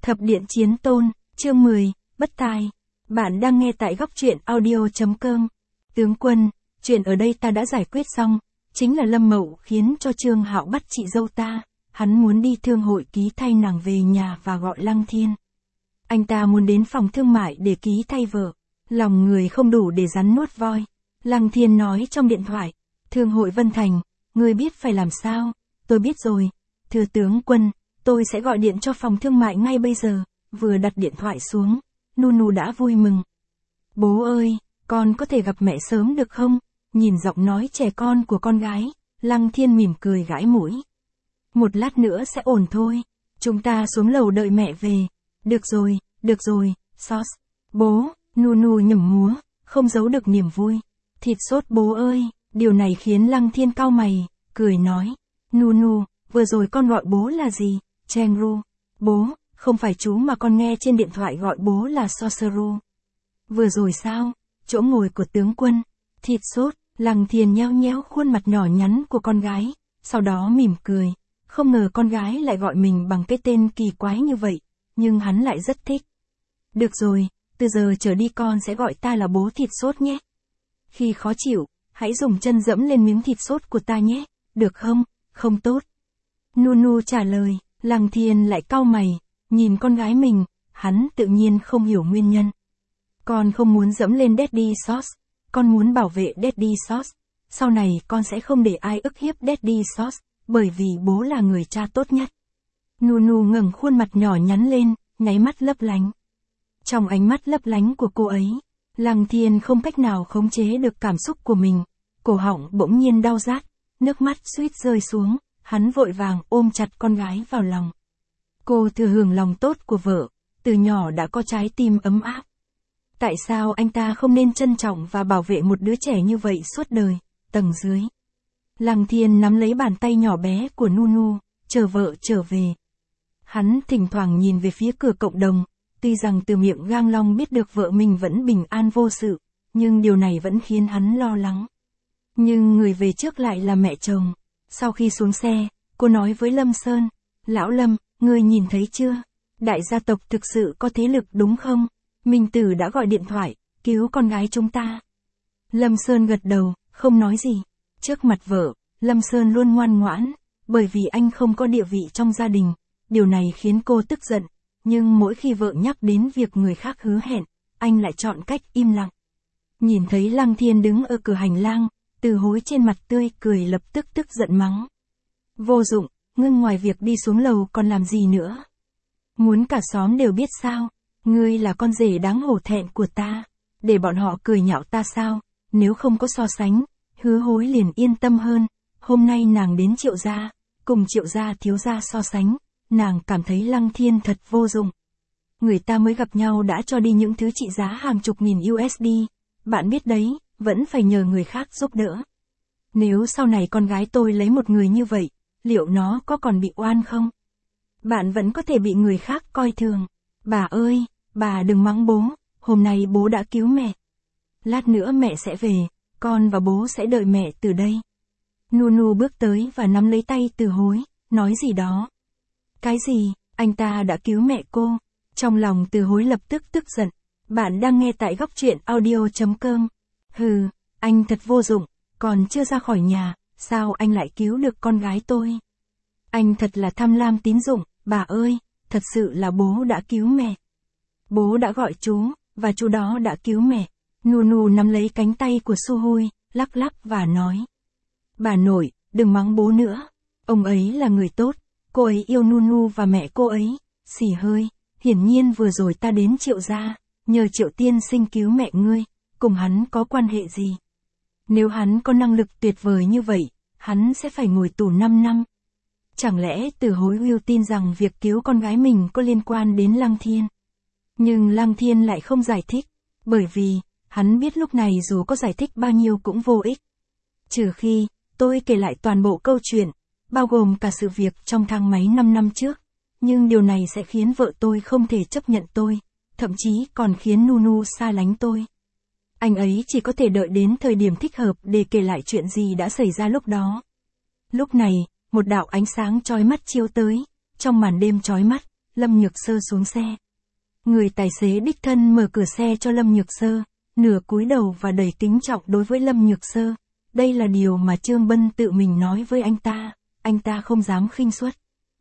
Thập điện chiến tôn, chương 10, bất tài. Bạn đang nghe tại góc truyện audio.com. Tướng quân, chuyện ở đây ta đã giải quyết xong, chính là Lâm Mậu khiến cho Trương Hạo bắt chị dâu ta, hắn muốn đi thương hội ký thay nàng về nhà và gọi Lăng Thiên. Anh ta muốn đến phòng thương mại để ký thay vợ, lòng người không đủ để rắn nuốt voi. Lăng Thiên nói trong điện thoại, thương hội Vân Thành, ngươi biết phải làm sao, tôi biết rồi, thưa tướng quân. Tôi sẽ gọi điện cho phòng thương mại ngay bây giờ. Vừa đặt điện thoại xuống, Nunu đã vui mừng. Bố ơi, con có thể gặp mẹ sớm được không? Nhìn giọng nói trẻ con của con gái, Lăng Thiên mỉm cười gãi mũi. Một lát nữa sẽ ổn thôi. Chúng ta xuống lầu đợi mẹ về. Được rồi, Sos. Bố, Nunu nhẩm múa, không giấu được niềm vui. Thịt sốt bố ơi, điều này khiến Lăng Thiên cau mày, cười nói. Nunu, vừa rồi con gọi bố là gì? Chengru. Bố, không phải chú mà con nghe trên điện thoại gọi bố là Soseru. Vừa rồi sao? Chỗ ngồi của tướng quân. Thịt sốt, Lăng Thiên nheo nhéo khuôn mặt nhỏ nhắn của con gái, sau đó mỉm cười. Không ngờ con gái lại gọi mình bằng cái tên kỳ quái như vậy, nhưng hắn lại rất thích. Được rồi, từ giờ trở đi con sẽ gọi ta là bố thịt sốt nhé. Khi khó chịu, hãy dùng chân dẫm lên miếng thịt sốt của ta nhé, được không? Không tốt. Nunu trả lời. Lăng Thiên lại cau mày, nhìn con gái mình, hắn tự nhiên không hiểu nguyên nhân. Con không muốn dẫm lên Daddy Sauce, con muốn bảo vệ Daddy Sauce. Sau này con sẽ không để ai ức hiếp Daddy Sauce, bởi vì bố là người cha tốt nhất. Nunu ngẩng khuôn mặt nhỏ nhắn lên, nháy mắt lấp lánh. Trong ánh mắt lấp lánh của cô ấy, Lăng Thiên không cách nào khống chế được cảm xúc của mình, cổ họng bỗng nhiên đau rát, nước mắt suýt rơi xuống. Hắn vội vàng ôm chặt con gái vào lòng. Cô thừa hưởng lòng tốt của vợ, từ nhỏ đã có trái tim ấm áp. Tại sao anh ta không nên trân trọng và bảo vệ một đứa trẻ như vậy suốt đời? Tầng dưới. Lăng Thiên nắm lấy bàn tay nhỏ bé của Nunu, chờ vợ trở về. Hắn thỉnh thoảng nhìn về phía cửa cộng đồng, tuy rằng từ miệng Gang Long biết được vợ mình vẫn bình an vô sự, nhưng điều này vẫn khiến hắn lo lắng. Nhưng người về trước lại là mẹ chồng. Sau khi xuống xe, cô nói với Lâm Sơn, Lão Lâm, ngươi nhìn thấy chưa? Đại gia tộc thực sự có thế lực đúng không? Minh Tử đã gọi điện thoại, cứu con gái chúng ta. Lâm Sơn gật đầu, không nói gì. Trước mặt vợ, Lâm Sơn luôn ngoan ngoãn, bởi vì anh không có địa vị trong gia đình. Điều này khiến cô tức giận, nhưng mỗi khi vợ nhắc đến việc người khác hứa hẹn, anh lại chọn cách im lặng. Nhìn thấy Lăng Thiên đứng ở cửa hành lang, Từ Hối trên mặt tươi cười lập tức tức giận mắng. Vô dụng, ngươi ngoài việc đi xuống lầu còn làm gì nữa? Muốn cả xóm đều biết sao? Ngươi là con rể đáng hổ thẹn của ta. Để bọn họ cười nhạo ta sao? Nếu không có so sánh, Hứa Hối liền yên tâm hơn. Hôm nay nàng đến Triệu gia, cùng Triệu gia thiếu gia so sánh, nàng cảm thấy Lăng Thiên thật vô dụng. Người ta mới gặp nhau đã cho đi những thứ trị giá hàng chục nghìn USD. Bạn biết đấy, vẫn phải nhờ người khác giúp đỡ. Nếu sau này con gái tôi lấy một người như vậy, liệu nó có còn bị oan không? Bạn vẫn có thể bị người khác coi thường. Bà ơi, bà đừng mắng bố, hôm nay bố đã cứu mẹ. Lát nữa mẹ sẽ về, con và bố sẽ đợi mẹ từ đây. Nunu bước tới và nắm lấy tay Từ Hối, nói gì đó. Cái gì, anh ta đã cứu mẹ cô? Trong lòng Từ Hối lập tức tức giận. Bạn đang nghe tại góc truyện audio.com. Hừ, anh thật vô dụng, còn chưa ra khỏi nhà, sao anh lại cứu được con gái tôi? Anh thật là tham lam tín dụng, bà ơi, thật sự là bố đã cứu mẹ. Bố đã gọi chú, và chú đó đã cứu mẹ. Nunu nắm lấy cánh tay của Suhui, lắc lắc và nói. Bà nội, đừng mắng bố nữa. Ông ấy là người tốt, cô ấy yêu Nunu và mẹ cô ấy. Xì hơi, hiển nhiên vừa rồi ta đến Triệu gia, nhờ Triệu tiên sinh cứu mẹ ngươi, cùng hắn có quan hệ gì? Nếu hắn có năng lực tuyệt vời như vậy, hắn sẽ phải ngồi tù 5 năm. Chẳng lẽ Từ Hối Will tin rằng việc cứu con gái mình có liên quan đến Lăng Thiên? Nhưng Lăng Thiên lại không giải thích, bởi vì, hắn biết lúc này dù có giải thích bao nhiêu cũng vô ích. Trừ khi, tôi kể lại toàn bộ câu chuyện, bao gồm cả sự việc trong thang máy 5 năm trước, nhưng điều này sẽ khiến vợ tôi không thể chấp nhận tôi, thậm chí còn khiến Nunu xa lánh tôi. Anh ấy chỉ có thể đợi đến thời điểm thích hợp để kể lại chuyện gì đã xảy ra lúc đó. Lúc này, một đạo ánh sáng chói mắt chiếu tới, trong màn đêm chói mắt, Lâm Nhược Sơ xuống xe. Người tài xế đích thân mở cửa xe cho Lâm Nhược Sơ, nửa cúi đầu và đầy kính trọng đối với Lâm Nhược Sơ. Đây là điều mà Trương Bân tự mình nói với anh ta không dám khinh suất.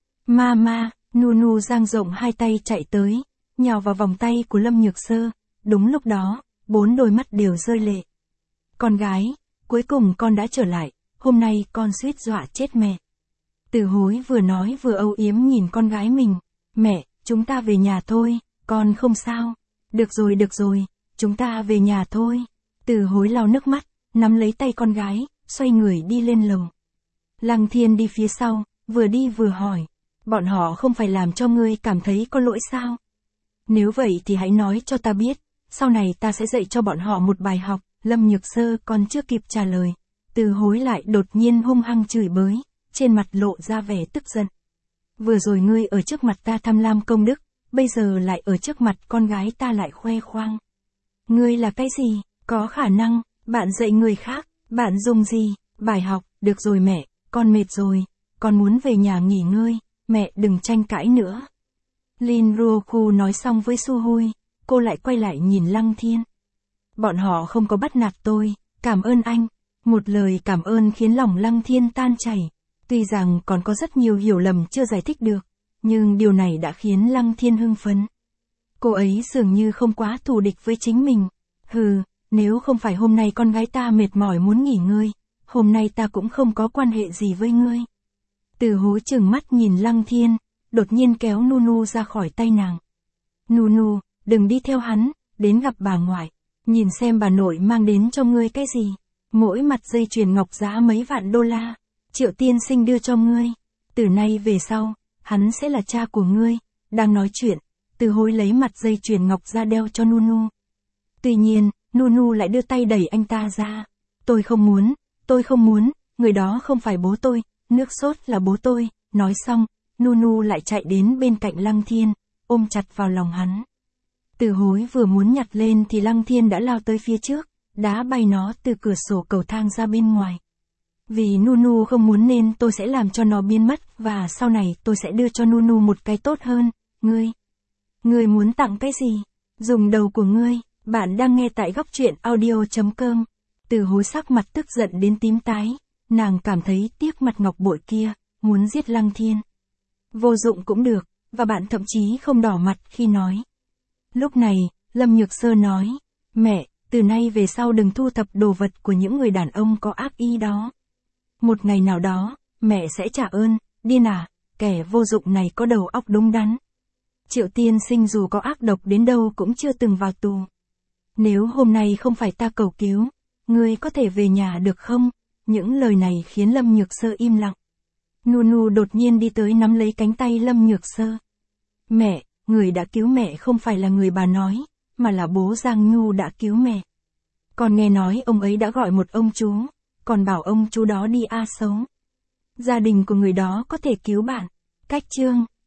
Mama, Nunu dang rộng hai tay chạy tới, nhào vào vòng tay của Lâm Nhược Sơ. Đúng lúc đó, 4 đôi mắt đều rơi lệ. Con gái, cuối cùng con đã trở lại, hôm nay con suýt dọa chết mẹ. Từ Hối vừa nói vừa âu yếm nhìn con gái mình. Mẹ, chúng ta về nhà thôi, con không sao. Được rồi, chúng ta về nhà thôi. Từ Hối lau nước mắt, nắm lấy tay con gái, xoay người đi lên lầu. Lăng Thiên đi phía sau, vừa đi vừa hỏi. Bọn họ không phải làm cho ngươi cảm thấy có lỗi sao? Nếu vậy thì hãy nói cho ta biết, sau này ta sẽ dạy cho bọn họ một bài học. Lâm Nhược Sơ còn chưa kịp trả lời. Từ Hối lại đột nhiên hung hăng chửi bới, trên mặt lộ ra vẻ tức giận. Vừa rồi ngươi ở trước mặt ta tham lam công đức, bây giờ lại ở trước mặt con gái ta lại khoe khoang. Ngươi là cái gì? Có khả năng, bạn dạy người khác, bạn dùng gì? Bài học, được rồi mẹ, con mệt rồi, con muốn về nhà nghỉ ngơi, mẹ đừng tranh cãi nữa. Lin Ruoku nói xong với Su Hui, cô lại quay lại nhìn Lăng Thiên. Bọn họ không có bắt nạt tôi, cảm ơn anh. Một lời cảm ơn khiến lòng Lăng Thiên tan chảy. Tuy rằng còn có rất nhiều hiểu lầm chưa giải thích được, nhưng điều này đã khiến Lăng Thiên hưng phấn. Cô ấy dường như không quá thù địch với chính mình. Hừ, nếu không phải hôm nay con gái ta mệt mỏi muốn nghỉ ngơi, hôm nay ta cũng không có quan hệ gì với ngươi. Từ Hối trừng mắt nhìn Lăng Thiên, đột nhiên kéo Nunu ra khỏi tay nàng. Nunu, đừng đi theo hắn, đến gặp bà ngoại, nhìn xem bà nội mang đến cho ngươi cái gì. Mỗi mặt dây chuyền ngọc giá mấy vạn đô la, Triệu tiên sinh đưa cho ngươi. Từ nay về sau, hắn sẽ là cha của ngươi. Đang nói chuyện, Từ Hối lấy mặt dây chuyền ngọc ra đeo cho Nunu. Tuy nhiên, Nunu lại đưa tay đẩy anh ta ra. Tôi không muốn, người đó không phải bố tôi, nước sốt là bố tôi. Nói xong, Nunu lại chạy đến bên cạnh Lăng Thiên, ôm chặt vào lòng hắn. Từ Hối vừa muốn nhặt lên thì Lăng Thiên đã lao tới phía trước, đá bay nó từ cửa sổ cầu thang ra bên ngoài. Vì Nunu không muốn nên tôi sẽ làm cho nó biến mất và sau này tôi sẽ đưa cho Nunu một cái tốt hơn. Ngươi muốn tặng cái gì? Dùng đầu của ngươi. Bạn đang nghe tại góc truyện audio.com. Từ Hối sắc mặt tức giận đến tím tái, nàng cảm thấy tiếc mặt ngọc bội kia, muốn giết Lăng Thiên. Vô dụng cũng được, và bạn thậm chí không đỏ mặt khi nói. Lúc này, Lâm Nhược Sơ nói, mẹ, từ nay về sau đừng thu thập đồ vật của những người đàn ông có ác ý đó. Một ngày nào đó, mẹ sẽ trả ơn. Điên à, kẻ vô dụng này có đầu óc đúng đắn. Triệu tiên sinh dù có ác độc đến đâu cũng chưa từng vào tù. Nếu hôm nay không phải ta cầu cứu, ngươi có thể về nhà được không? Những lời này khiến Lâm Nhược Sơ im lặng. Nunu đột nhiên đi tới nắm lấy cánh tay Lâm Nhược Sơ. Mẹ, người đã cứu mẹ không phải là người bà nói, mà là bố Giang Nhu đã cứu mẹ. Còn nghe nói ông ấy đã gọi một ông chú, còn bảo ông chú đó đi A Sấu. Gia đình của người đó có thể cứu bạn. Cách chương